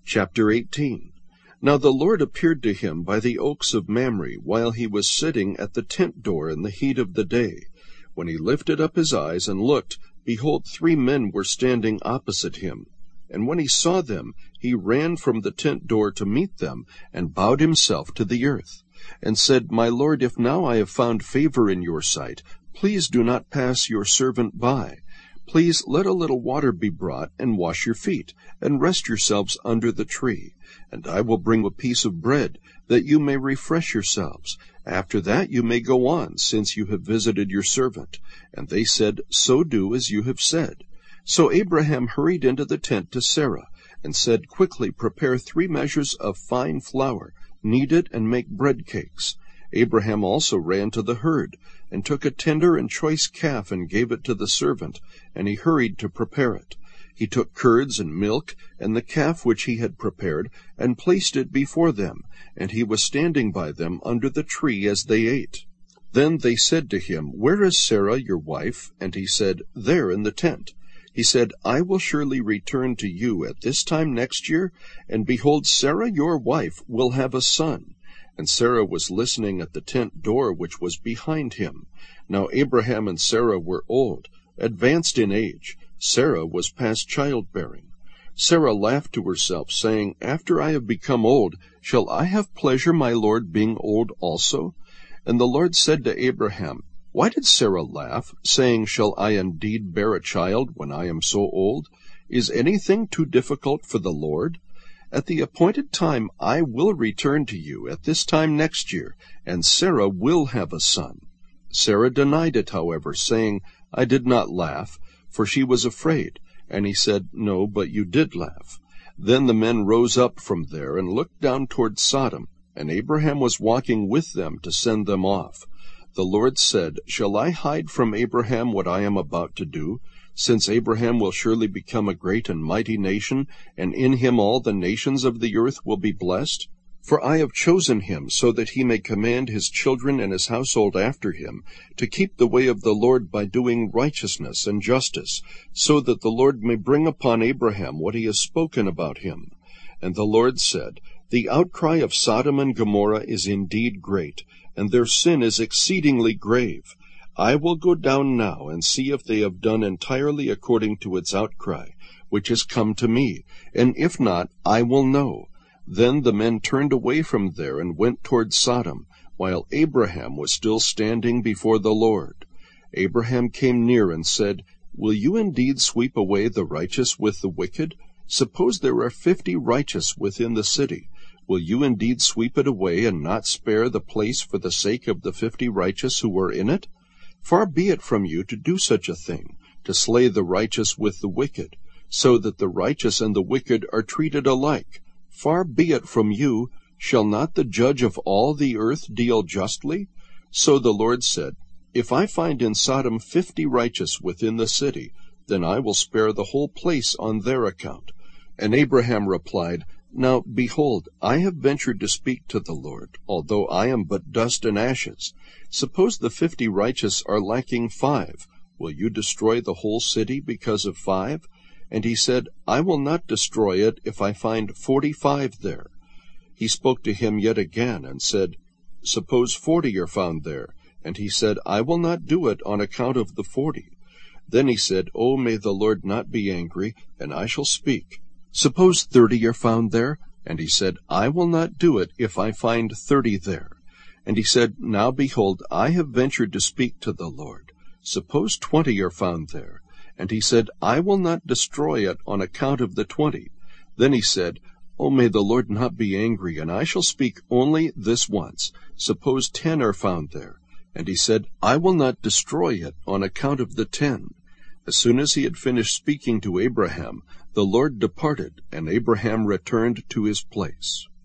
Chapter 18. Now the Lord appeared to him by the oaks of Mamre, while he was sitting at the tent door in the heat of the day. When he lifted up his eyes and looked, behold, 3 men were standing opposite him. And when he saw them, he ran from the tent door to meet them, and bowed himself to the earth, and said, My Lord, if now I have found favor in your sight, please do not pass your servant by. Please let a little water be brought, and wash your feet, and rest yourselves under the tree. And I will bring a piece of bread, that you may refresh yourselves. After that you may go on, since you have visited your servant. And they said, So do as you have said. So Abraham hurried into the tent to Sarah, and said, Quickly prepare 3 measures of fine flour, knead it, and make bread cakes. Abraham also ran to the herd, and took a tender and choice calf, and gave it to the servant, and he hurried to prepare it. He took curds and milk, and the calf which he had prepared, and placed it before them, and he was standing by them under the tree as they ate. Then they said to him, Where is Sarah your wife? And he said, There in the tent. He said, I will surely return to you at this time next year, and behold, Sarah your wife will have a son. And Sarah was listening at the tent door which was behind him. Now Abraham and Sarah were old, advanced in age. Sarah was past childbearing. Sarah laughed to herself, saying, After I have become old, shall I have pleasure, my Lord, being old also? And the Lord said to Abraham, Why did Sarah laugh, saying, Shall I indeed bear a child when I am so old? Is anything too difficult for the Lord? At the appointed time I will return to you at this time next year, and Sarah will have a son. Sarah denied it, however, saying, I did not laugh, for she was afraid. And he said, No, but you did laugh. Then the men rose up from there and looked down toward Sodom, and Abraham was walking with them to send them off. The Lord said, Shall I hide from Abraham what I am about to do? Since Abraham will surely become a great and mighty nation, and in him all the nations of the earth will be blessed. For I have chosen him, so that he may command his children and his household after him, to keep the way of the Lord by doing righteousness and justice, so that the Lord may bring upon Abraham what he has spoken about him. And the Lord said, The outcry of Sodom and Gomorrah is indeed great, and their sin is exceedingly grave. I will go down now and see if they have done entirely according to its outcry, which has come to me, and if not, I will know. Then the men turned away from there and went toward Sodom, while Abraham was still standing before the Lord. Abraham came near and said, Will you indeed sweep away the righteous with the wicked? Suppose there are 50 righteous within the city. Will you indeed sweep it away and not spare the place for the sake of the 50 righteous who are in it? Far be it from you to do such a thing, to slay the righteous with the wicked, so that the righteous and the wicked are treated alike. Far be it from you. Shall not the judge of all the earth deal justly? So the Lord said, If I find in Sodom 50 righteous within the city, then I will spare the whole place on their account. And Abraham replied, Now, behold, I have ventured to speak to the Lord, although I am but dust and ashes. Suppose the 50 righteous are lacking 5. Will you destroy the whole city because of 5? And he said, I will not destroy it if I find 45 there. He spoke to him yet again, and said, Suppose 40 are found there. And he said, I will not do it on account of the 40. Then he said, Oh, may the Lord not be angry, and I shall speak. Suppose 30 are found there? And he said, I will not do it if I find 30 there. And he said, Now behold, I have ventured to speak to the Lord. Suppose 20 are found there? And he said, I will not destroy it on account of the 20. Then he said, Oh, may the Lord not be angry, and I shall speak only this once. Suppose 10 are found there? And he said, I will not destroy it on account of the 10. As soon as he had finished speaking to Abraham, the Lord departed, and Abraham returned to his place.